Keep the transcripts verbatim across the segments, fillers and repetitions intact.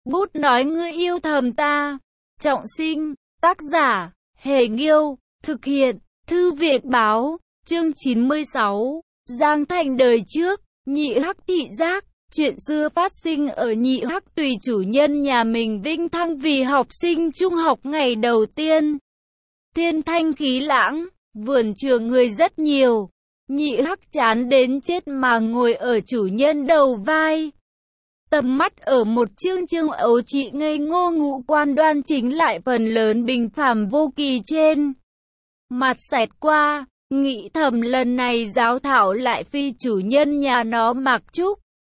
Bút nói ngươi yêu thầm ta. Trọng sinh, tác giả, Hề Nghiêu, thực hiện, Thư viện Báo, chương chín mươi sáu, Giang Thành đời trước, Nhị Hắc thị giác. Chuyện xưa phát sinh ở Nhị Hắc tùy chủ nhân nhà mình vinh thăng vì học sinh trung học ngày đầu tiên. Thiên thanh khí lãng, vườn trường người rất nhiều. Nhị Hắc chán đến chết mà ngồi ở chủ nhân đầu vai. Tầm mắt ở một chương chương ấu trị ngây ngô ngũ quan đoan chính lại phần lớn bình phàm vô kỳ trên mặt xẹt qua, nghĩ thầm lần này giáo thảo lại phi chủ nhân nhà nó mặc trúc.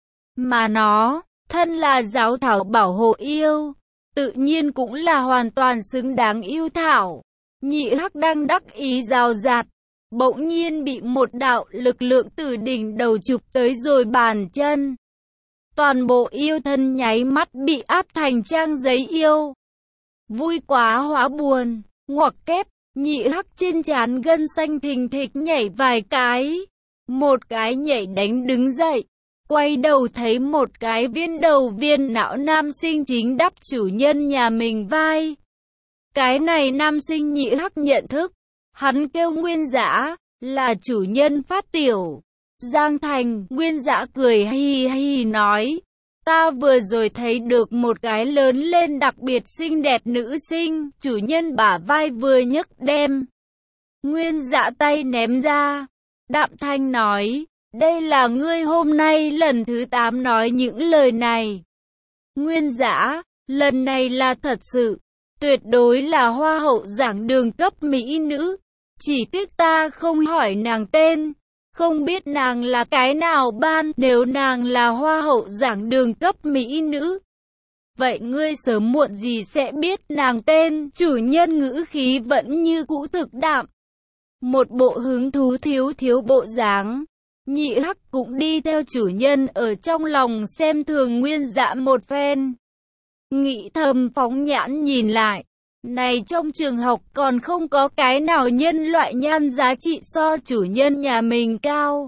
Mà nó, thân là giáo thảo bảo hộ yêu, tự nhiên cũng là hoàn toàn xứng đáng yêu thảo. Nhị Hắc đang đắc ý rào rạt, bỗng nhiên bị một đạo lực lượng từ đỉnh đầu chụp tới rồi bàn chân. Toàn bộ yêu thân nháy mắt bị áp thành trang giấy yêu. Vui quá hóa buồn, ngoặc kép, Nhị Hắc trên trán gân xanh thình thịch nhảy vài cái. Một cái nhảy đánh đứng dậy, quay đầu thấy một cái viên đầu viên não nam sinh chính đắp chủ nhân nhà mình vai. Cái này nam sinh Nhị Hắc nhận thức, hắn kêu Nguyên Dã, là chủ nhân phát tiểu. Giang Thành, Nguyên Dã cười hi hi nói, ta vừa rồi thấy được một cái lớn lên đặc biệt xinh đẹp nữ sinh, chủ nhân bả vai vừa nhấc đem. Nguyên Dã tay ném ra, đạm thanh nói, đây là ngươi hôm nay lần thứ tám nói những lời này. Nguyên Dã, lần này là thật sự, tuyệt đối là hoa hậu giảng đường cấp mỹ nữ, chỉ tiếc ta không hỏi nàng tên. Không biết nàng là cái nào ban, nếu nàng là hoa hậu giảng đường cấp mỹ nữ. Vậy ngươi sớm muộn gì sẽ biết nàng tên, chủ nhân ngữ khí vẫn như cũ thực đạm. Một bộ hứng thú thiếu thiếu bộ dáng. Nhị Hắc cũng đi theo chủ nhân ở trong lòng xem thường Nguyên Dã một phen. Nghĩ thầm phóng nhãn nhìn lại. Này trong trường học còn không có cái nào nhân loại nhan giá trị so chủ nhân nhà mình cao.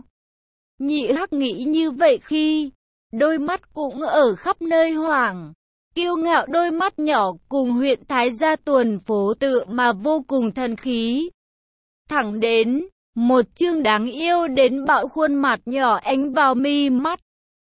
Nhị Hắc nghĩ như vậy khi, đôi mắt cũng ở khắp nơi hoảng. Kiêu ngạo đôi mắt nhỏ cùng huyện Thái Gia tuần phố tựa mà vô cùng thần khí. Thẳng đến, một chương đáng yêu đến bạo khuôn mặt nhỏ ánh vào mi mắt.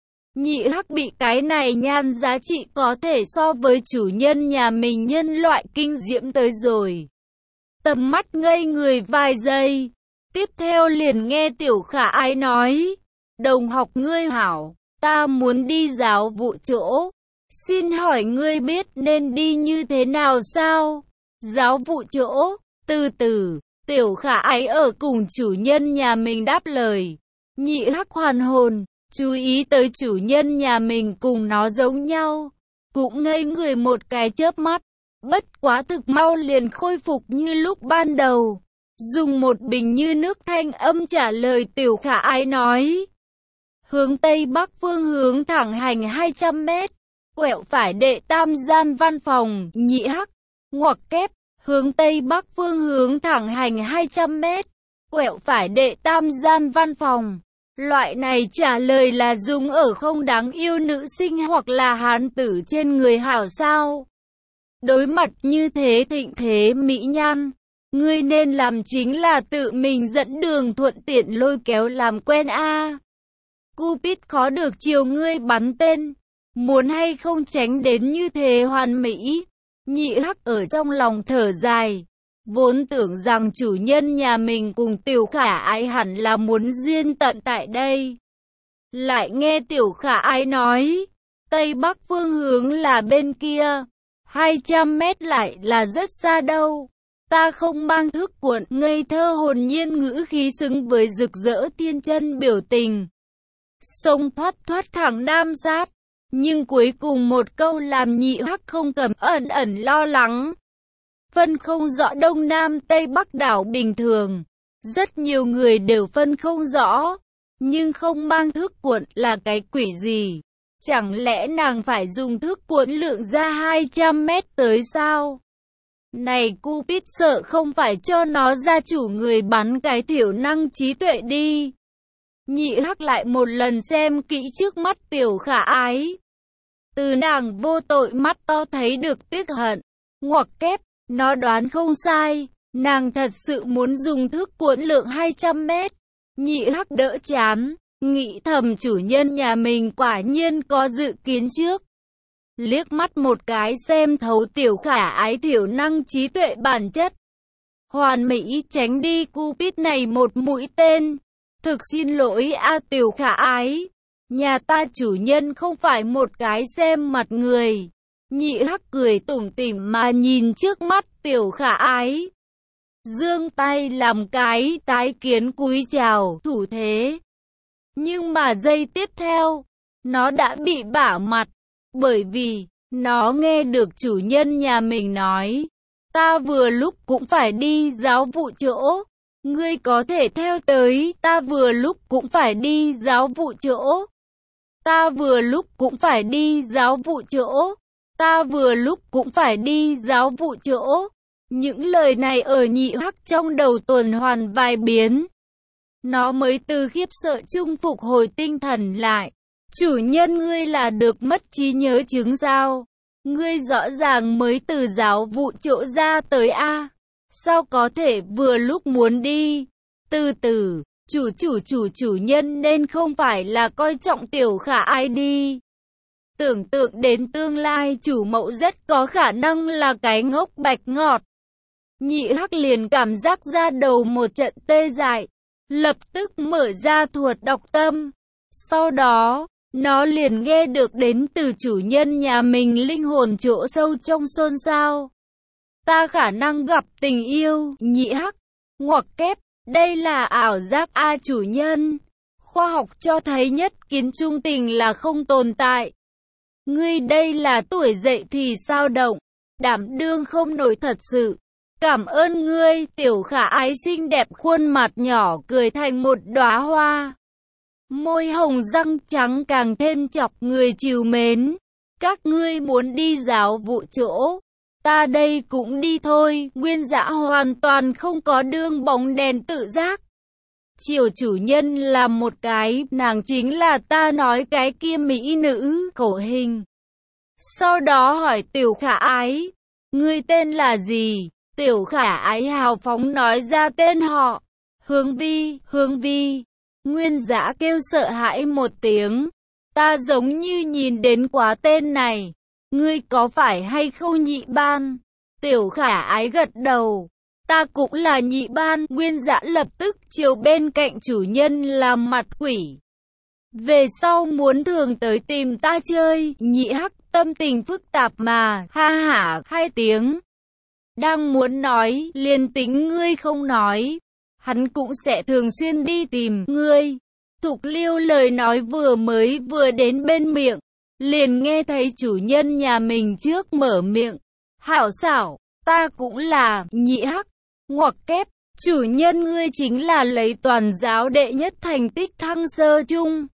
Nhị Hắc bị cái này nhan giá trị có thể so với chủ nhân nhà mình nhân loại kinh diễm tới rồi. Tầm mắt ngây người vài giây. Tiếp theo liền nghe Tiểu Khả Ái nói. Đồng học ngươi hảo, ta muốn đi giáo vụ chỗ. Xin hỏi ngươi biết nên đi như thế nào sao? Giáo vụ chỗ, từ từ, Tiểu Khả Ái ở cùng chủ nhân nhà mình đáp lời. Nhị Hắc hoàn hồn. Chú ý tới chủ nhân nhà mình cùng nó giống nhau, cũng ngây người một cái chớp mắt, bất quá thực mau liền khôi phục như lúc ban đầu. Dùng một bình như nước thanh âm trả lời Tiểu Khả Ái nói. Hướng Tây Bắc phương hướng thẳng hành hai trăm mét, quẹo phải đệ tam gian văn phòng, Nhị Hắc, ngoặc kép, hướng Tây Bắc phương hướng thẳng hành hai trăm mét, quẹo phải đệ tam gian văn phòng. Loại này trả lời là dùng ở không đáng yêu nữ sinh hoặc là hán tử trên người hảo sao. Đối mặt như thế thịnh thế mỹ nhan, ngươi nên làm chính là tự mình dẫn đường thuận tiện lôi kéo làm quen a. À. Cupid khó được chiều ngươi bắn tên, muốn hay không tránh đến như thế hoàn mỹ. Nhị Hắc ở trong lòng thở dài. Vốn tưởng rằng chủ nhân nhà mình cùng Tiểu Khả Ái hẳn là muốn duyên tận tại đây. Lại nghe Tiểu Khả Ái nói, Tây Bắc phương hướng là bên kia, hai trăm mét lại là rất xa đâu. Ta không mang thức cuộn, ngây thơ hồn nhiên ngữ khí xứng với rực rỡ thiên chân biểu tình. Sông thoát thoát thẳng nam sát, nhưng cuối cùng một câu làm Nhị Hắc không cầm ẩn ẩn lo lắng. Phân không rõ Đông Nam Tây Bắc đảo bình thường, rất nhiều người đều phân không rõ, nhưng không mang thước cuộn là cái quỷ gì? Chẳng lẽ nàng phải dùng thước cuộn lượng ra hai trăm mét tới sao? Này Cupid sợ không phải cho nó ra chủ người bắn cái thiểu năng trí tuệ đi. Nhị Hắc lại một lần xem kỹ trước mắt Tiểu Khả Ái. Từ nàng vô tội mắt to thấy được tiếc hận. Ngoặc kép, nó đoán không sai. Nàng thật sự muốn dùng thước cuộn lượng hai trăm mét. Nhị hắc đỡ chán, nghĩ thầm chủ nhân nhà mình quả nhiên có dự kiến trước. Liếc mắt một cái xem thấu tiểu khả ái thiểu năng trí tuệ bản chất. Hoàn mỹ tránh đi Cupid này một mũi tên. Thực xin lỗi a tiểu khả ái. Nhà ta chủ nhân không phải một cái xem mặt người. Nhị hắc cười tủm tỉm mà nhìn trước mắt tiểu khả ái. Giương tay làm cái tái kiến cúi chào thủ thế. Nhưng mà giây tiếp theo, nó đã bị bả mặt. Bởi vì, nó nghe được chủ nhân nhà mình nói. Ta vừa lúc cũng phải đi giáo vụ chỗ. Ngươi có thể theo tới, ta vừa lúc cũng phải đi giáo vụ chỗ. Ta vừa lúc cũng phải đi giáo vụ chỗ. Ta vừa lúc cũng phải đi giáo vụ chỗ. Những lời này ở nhị hắc trong đầu tuần hoàn vài biến. Nó mới từ khiếp sợ chung phục hồi tinh thần lại. Chủ nhân ngươi là được mất trí nhớ chứng sao? Ngươi rõ ràng mới từ giáo vụ chỗ ra tới a. Sao có thể vừa lúc muốn đi? Từ từ, chủ chủ chủ chủ nhân nên không phải là coi trọng tiểu khả ai đi. Tưởng tượng đến tương lai chủ mẫu rất có khả năng là cái ngốc bạch ngọt. Nhị hắc liền cảm giác ra đầu một trận tê dại. Lập tức mở ra thuật đọc tâm. Sau đó, nó liền nghe được đến từ chủ nhân nhà mình linh hồn chỗ sâu trong xôn xao. Ta khả năng gặp tình yêu, nhị hắc, ngoặc kép, đây là ảo giác a chủ nhân. Khoa học cho thấy nhất kiến trung tình là không tồn tại. Ngươi đây là tuổi dậy thì sao động, đảm đương không nổi thật sự. Cảm ơn ngươi, tiểu khả ái xinh đẹp khuôn mặt nhỏ cười thành một đóa hoa. Môi hồng răng trắng càng thêm chọc người trìu mến. Các ngươi muốn đi giáo vụ chỗ. Ta đây cũng đi thôi. Nguyên Dã hoàn toàn không có đương bóng đèn tự giác. Chiều chủ nhân là một cái, nàng chính là ta nói cái kia mỹ nữ, khổ hình. Sau đó hỏi tiểu khả ái, ngươi tên là gì? Tiểu khả ái hào phóng nói ra tên họ. Hướng Vi, Hướng Vi. Nguyên Dã kêu sợ hãi một tiếng. Ta giống như nhìn đến quá tên này. Ngươi có phải hay không nhị ban? Tiểu khả ái gật đầu. Ta cũng là nhị ban. Nguyên Dã lập tức chiều bên cạnh chủ nhân làm mặt quỷ. Về sau muốn thường tới tìm ta chơi. Nhị hắc tâm tình phức tạp mà, ha hả hai tiếng. Đang muốn nói, liền tính ngươi không nói. Hắn cũng sẽ thường xuyên đi tìm ngươi. Thục Liêu lời nói vừa mới vừa đến bên miệng. Liền nghe thấy chủ nhân nhà mình trước mở miệng. Hảo xảo, ta cũng là, nhị hắc, ngoặc kép. Chủ nhân ngươi chính là lấy toàn giáo đệ nhất thành tích thăng sơ chung.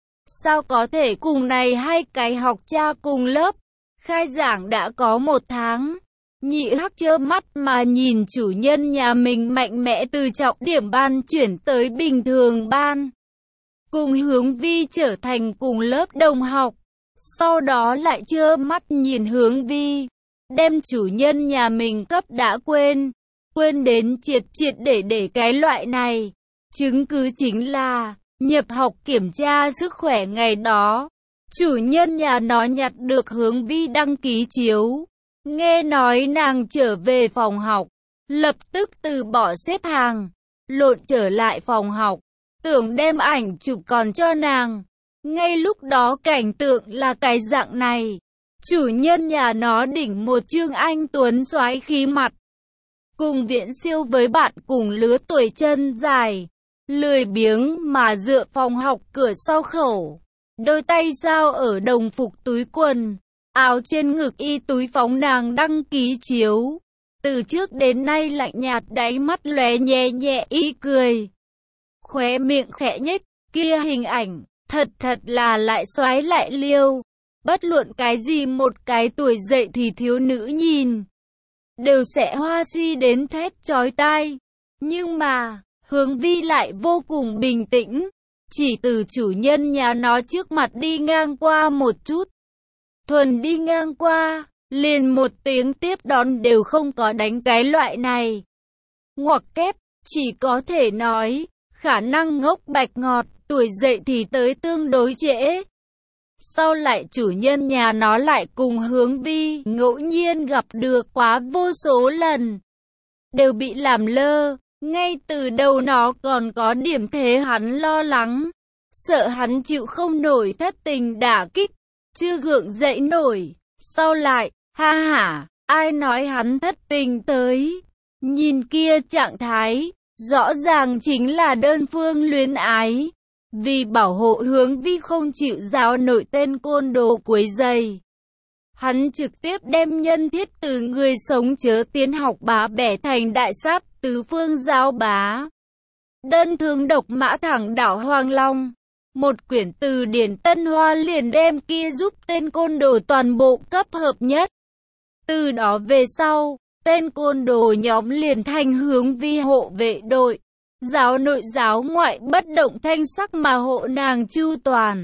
Sao có thể cùng này hai cái học cha cùng lớp. Khai giảng đã có một tháng. Nhị hắc trơ mắt mà nhìn chủ nhân nhà mình mạnh mẽ từ trọng điểm ban chuyển tới bình thường ban. Cùng Hướng Vi trở thành cùng lớp đồng học. Sau đó lại trơ mắt nhìn Hướng Vi. Đem chủ nhân nhà mình cấp đã quên. Quên đến triệt triệt để để cái loại này. Chứng cứ chính là nhập học kiểm tra sức khỏe ngày đó. Chủ nhân nhà nó nhặt được Hướng Vi đăng ký chiếu. Nghe nói nàng trở về phòng học, lập tức từ bỏ xếp hàng, lộn trở lại phòng học, tưởng đem ảnh chụp còn cho nàng. Ngay lúc đó cảnh tượng là cái dạng này. Chủ nhân nhà nó đỉnh một trương anh tuấn soái khí mặt. Cùng Viễn Siêu với bạn cùng lứa tuổi chân dài, lười biếng mà dựa phòng học cửa sau khẩu. Đôi tay sao ở đồng phục túi quần. Áo trên ngực y túi phóng nàng đăng ký chiếu. Từ trước đến nay lạnh nhạt đáy mắt lóe nhẹ nhẹ y cười. Khóe miệng khẽ nhếch, kia hình ảnh, thật thật là lại xoái lại liêu. Bất luận cái gì một cái tuổi dậy thì thiếu nữ nhìn, đều sẽ hoa si đến thét chói tai. Nhưng mà, Hướng Vi lại vô cùng bình tĩnh. Chỉ từ chủ nhân nhà nó trước mặt đi ngang qua một chút. thuần đi ngang qua, liền một tiếng tiếp đón đều không có đánh cái loại này. Ngoặc kép, chỉ có thể nói, khả năng ngốc bạch ngọt, tuổi dậy thì tới tương đối trễ. Sau lại chủ nhân nhà nó lại cùng Hướng Vi ngẫu nhiên gặp được quá vô số lần, đều bị làm lơ. Ngay từ đầu nó còn có điểm thế hắn lo lắng, sợ hắn chịu không nổi thất tình đả kích, chưa gượng dậy nổi. Sau lại, ha hả, ai nói hắn thất tình tới? Nhìn kia trạng thái, rõ ràng chính là đơn phương luyến ái. Vì bảo hộ Hướng Vi không chịu giáo nổi tên côn đồ quấy rầy, hắn trực tiếp đem nhân thiết từ người sống chớ tiến học bá bẻ thành đại sáp tứ phương giáo bá. Đơn thương độc mã thẳng đảo Hoàng Long. Một quyển từ điển Tân Hoa liền đem kia giúp tên côn đồ toàn bộ cấp hợp nhất. Từ đó về sau, tên côn đồ nhóm liền thành Hướng Vi hộ vệ đội. Giáo nội giáo ngoại bất động thanh sắc mà hộ nàng chu toàn.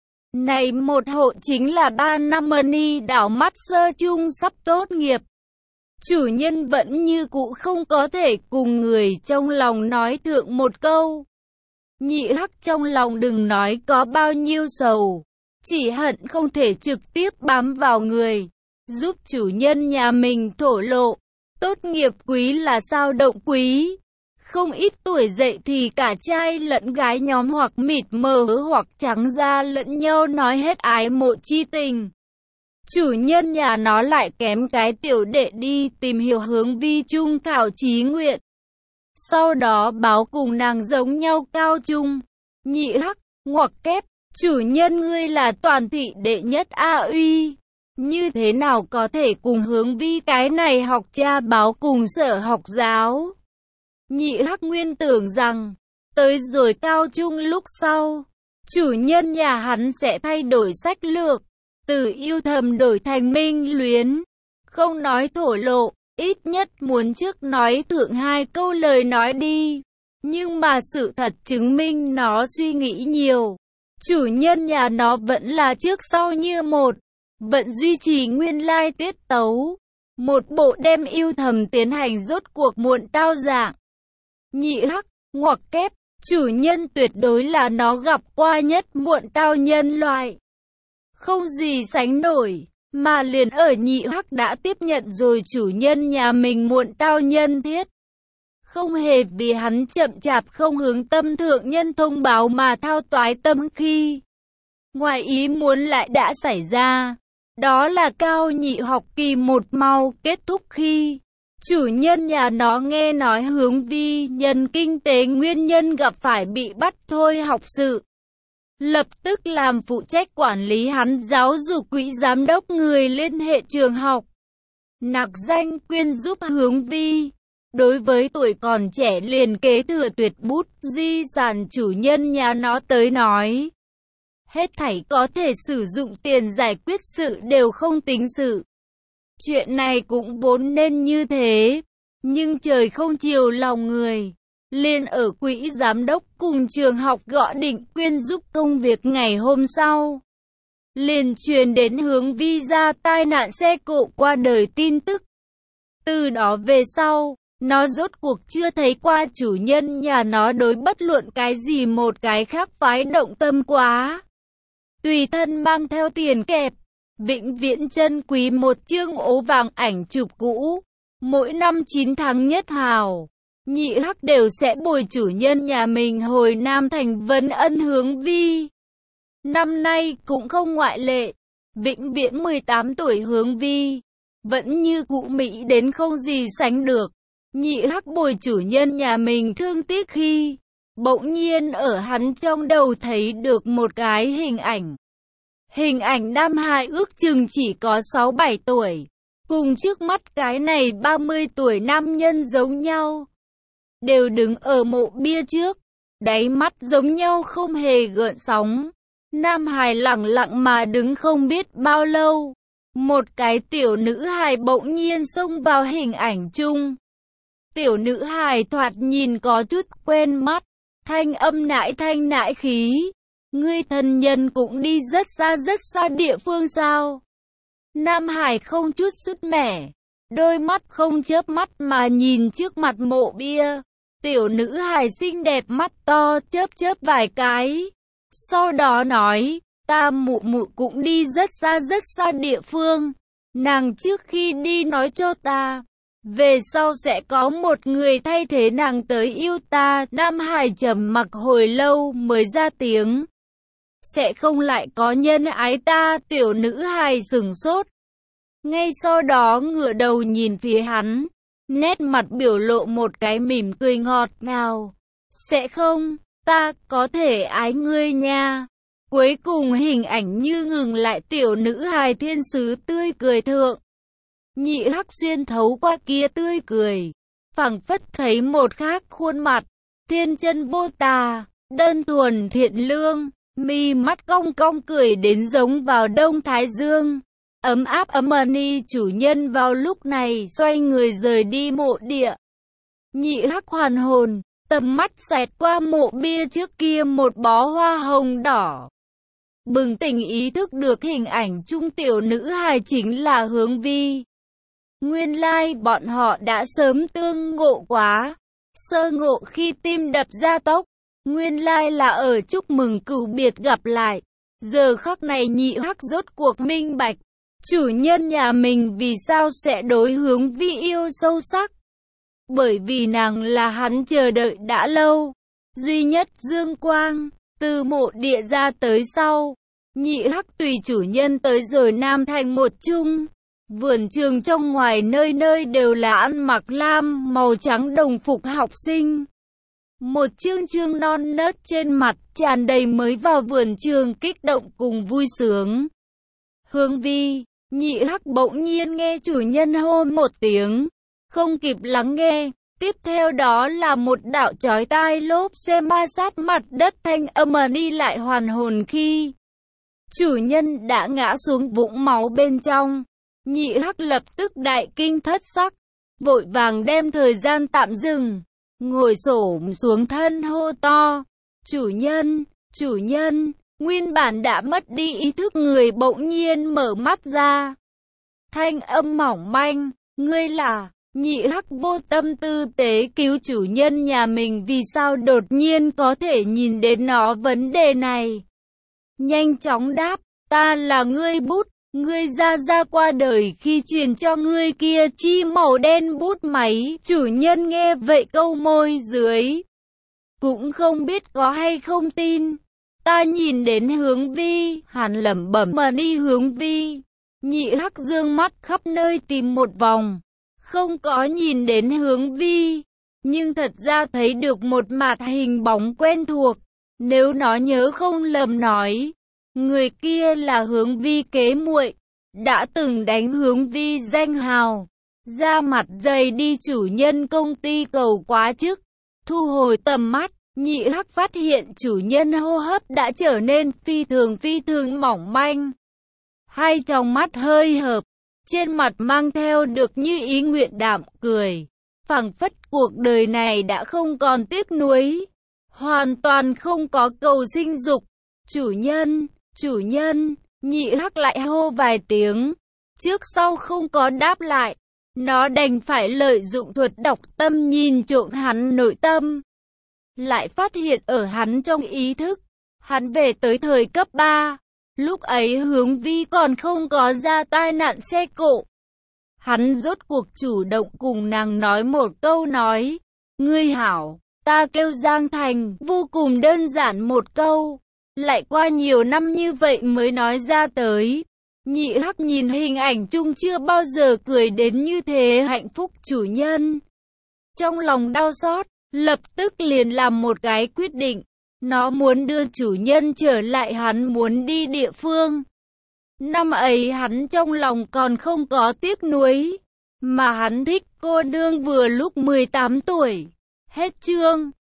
Này một hộ chính là ba năm money đảo mắt sơ chung sắp tốt nghiệp. Chủ nhân vẫn như cũ không có thể cùng người trong lòng nói thượng một câu. Nhị hắc trong lòng đừng nói có bao nhiêu sầu, chỉ hận không thể trực tiếp bám vào người, giúp chủ nhân nhà mình thổ lộ. Tốt nghiệp quý là sao động quý. Không ít tuổi dậy thì cả trai lẫn gái nhóm hoặc mịt mờ hoặc trắng da lẫn nhau nói hết ái mộ chi tình. Chủ nhân nhà nó lại kém cái tiểu đệ đi tìm hiểu Hướng Vi trung thảo chí nguyện. Sau đó báo cùng nàng giống nhau cao trung. Nhị hắc, ngoặc kép, chủ nhân ngươi là toàn thị đệ nhất A uy. Như thế nào có thể cùng Hướng Vi cái này học cha báo cùng sở học giáo? Nhị hắc nguyên tưởng rằng, tới rồi cao trung lúc sau, chủ nhân nhà hắn sẽ thay đổi sách lược, từ yêu thầm đổi thành minh luyến. Không nói thổ lộ, ít nhất muốn trước nói thượng hai câu lời nói đi. Nhưng mà sự thật chứng minh nó suy nghĩ nhiều. Chủ nhân nhà nó vẫn là trước sau như một, vẫn duy trì nguyên lai tiết tấu. Một bộ đem yêu thầm tiến hành rốt cuộc muộn tao dạng. Nhị hắc, ngoặc kép, chủ nhân tuyệt đối là nó gặp qua nhất muộn tao nhân loại. Không gì sánh nổi, mà liền ở nhị hắc đã tiếp nhận rồi chủ nhân nhà mình muộn tao nhân thiết. Không hề vì hắn chậm chạp không hướng tâm thượng nhân thông báo mà thao toái tâm khi. Ngoài ý muốn lại đã xảy ra, đó là cao nhị học kỳ một mau kết thúc khi. Chủ nhân nhà nó nghe nói Hướng Vi nhân kinh tế nguyên nhân gặp phải bị bắt thôi học sự. Lập tức làm phụ trách quản lý hắn giáo dục quỹ giám đốc người liên hệ trường học. Nặc danh quyên giúp Hướng Vi. Đối với tuổi còn trẻ liền kế thừa tuyệt bút di sản chủ nhân nhà nó tới nói. Hết thảy có thể sử dụng tiền giải quyết sự đều không tính sự. Chuyện này cũng vốn nên như thế, nhưng trời không chiều lòng người. Liên ở quỹ giám đốc cùng trường học gọi định quyên giúp công việc ngày hôm sau. Liền truyền đến Hướng Vi ra tai nạn xe cộ qua đời tin tức. Từ đó về sau, nó rốt cuộc chưa thấy qua chủ nhân nhà nó đối bất luận cái gì một cái khác phái động tâm quá. Tùy thân mang theo tiền kẹp, vĩnh viễn chân quý một chương ố vàng ảnh chụp cũ. Mỗi năm chín tháng nhất hào, nhị hắc đều sẽ bồi chủ nhân nhà mình hồi Nam Thành vấn ân Hướng Vi. Năm nay cũng không ngoại lệ, vĩnh viễn mười tám tuổi Hướng Vi, vẫn như cũ mỹ đến không gì sánh được. Nhị hắc bồi chủ nhân nhà mình thương tiếc khi, bỗng nhiên ở hắn trong đầu thấy được một cái hình ảnh. Hình ảnh nam hài ước chừng chỉ có sáu bảy tuổi, cùng trước mắt cái này ba mươi tuổi nam nhân giống nhau. Đều đứng ở mộ bia trước, đáy mắt giống nhau không hề gợn sóng. Nam hài lặng lặng mà đứng không biết bao lâu. Một cái tiểu nữ hài bỗng nhiên xông vào hình ảnh chung. Tiểu nữ hài thoạt nhìn có chút quen mắt, thanh âm nãi thanh nãi khí. Ngươi thân nhân cũng đi rất xa rất xa địa phương sao? Nam Hải không chút sứt mẻ, đôi mắt không chớp mắt mà nhìn trước mặt mộ bia. Tiểu nữ hài xinh đẹp mắt to chớp chớp vài cái. Sau đó nói, ta mụ mụ cũng đi rất xa rất xa địa phương. Nàng trước khi đi nói cho ta, về sau sẽ có một người thay thế nàng tới yêu ta. Nam Hải trầm mặc hồi lâu mới ra tiếng, sẽ không lại có nhân ái ta. Tiểu nữ hài sửng sốt, ngay sau đó ngửa đầu nhìn phía hắn, nét mặt biểu lộ một cái mỉm cười ngọt ngào. Sẽ không, ta có thể ái ngươi nha. Cuối cùng hình ảnh như ngừng lại, tiểu nữ hài thiên sứ tươi cười thượng. Nhị Hắc xuyên thấu qua kia tươi cười, phảng phất thấy một khác khuôn mặt, thiên chân vô tà, đơn thuần thiện lương, mi mắt cong cong cười đến giống vào đông thái dương. Ấm áp ấm ani. Chủ nhân vào lúc này xoay người rời đi mộ địa. Nhị Hắc hoàn hồn, tầm mắt xẹt qua mộ bia trước kia một bó hoa hồng đỏ. Bừng tỉnh ý thức được hình ảnh trung tiểu nữ hài chính là Hướng Vi. Nguyên lai like bọn họ đã sớm tương ngộ quá. Sơ ngộ khi tim đập gia tốc. Nguyên lai like là ở chúc mừng cửu biệt gặp lại. Giờ khắc này Nhị Hắc rốt cuộc minh bạch, chủ nhân nhà mình vì sao sẽ đối Hướng Vi yêu sâu sắc. Bởi vì nàng là hắn chờ đợi đã lâu, duy nhất dương quang. Từ mộ địa ra tới sau, Nhị Hắc tùy chủ nhân tới rồi Nam Thành một chung. Vườn trường trong ngoài nơi nơi đều là ăn mặc lam màu trắng đồng phục học sinh. Một trương trương non nớt trên mặt tràn đầy mới vào vườn trường kích động cùng vui sướng. Hướng Vi, Nhị Hắc bỗng nhiên nghe chủ nhân hô một tiếng, không kịp lắng nghe. Tiếp theo đó là một đạo chói tai lốp xe ma sát mặt đất, thanh âm đi lại hoàn hồn khi chủ nhân đã ngã xuống vũng máu bên trong. Nhị Hắc lập tức đại kinh thất sắc, vội vàng đem thời gian tạm dừng, ngồi xổm xuống thân hô to, chủ nhân, chủ nhân. Nguyên bản đã mất đi ý thức người bỗng nhiên mở mắt ra. Thanh âm mỏng manh, ngươi là... Nhị Hắc vô tâm tư tế cứu chủ nhân nhà mình vì sao đột nhiên có thể nhìn đến nó vấn đề này. Nhanh chóng đáp, ta là ngươi bút, ngươi ra ra qua đời khi truyền cho ngươi kia chi màu đen bút máy. Chủ nhân nghe vậy câu môi dưới, cũng không biết có hay không tin. Ta nhìn đến Hướng Vi, hắn lẩm bẩm mà đi Hướng Vi. Nhị Hắc dương mắt khắp nơi tìm một vòng, không có nhìn đến Hướng Vi, nhưng thật ra thấy được một mặt hình bóng quen thuộc. Nếu nó nhớ không lầm nói, người kia là Hướng Vi kế muội, đã từng đánh Hướng Vi danh hào, ra mặt dày đi chủ nhân công ty cầu quá chức. Thu hồi tầm mắt, Nhị Hắc phát hiện chủ nhân hô hấp đã trở nên phi thường phi thường mỏng manh. Hai tròng mắt hơi hợp, trên mặt mang theo được như ý nguyện đạm cười, phảng phất cuộc đời này đã không còn tiếc nuối, hoàn toàn không có cầu sinh dục. Chủ nhân, chủ nhân. Nhị Hắc lại hô vài tiếng, trước sau không có đáp lại. Nó đành phải lợi dụng thuật đọc tâm nhìn trộm hắn nội tâm, lại phát hiện ở hắn trong ý thức. Hắn về tới thời cấp ba, lúc ấy Hướng Vi còn không có ra tai nạn xe cộ. Hắn rốt cuộc chủ động cùng nàng nói một câu nói, ngươi hảo, ta kêu Giang Thành, vô cùng đơn giản một câu, lại qua nhiều năm như vậy mới nói ra tới. Nhị Hắc nhìn hình ảnh chung chưa bao giờ cười đến như thế hạnh phúc chủ nhân, trong lòng đau xót, lập tức liền làm một cái quyết định. Nó muốn đưa chủ nhân trở lại hắn muốn đi địa phương. Năm ấy hắn trong lòng còn không có tiếc nuối, mà hắn thích cô nương vừa lúc mười tám tuổi. Hết chương.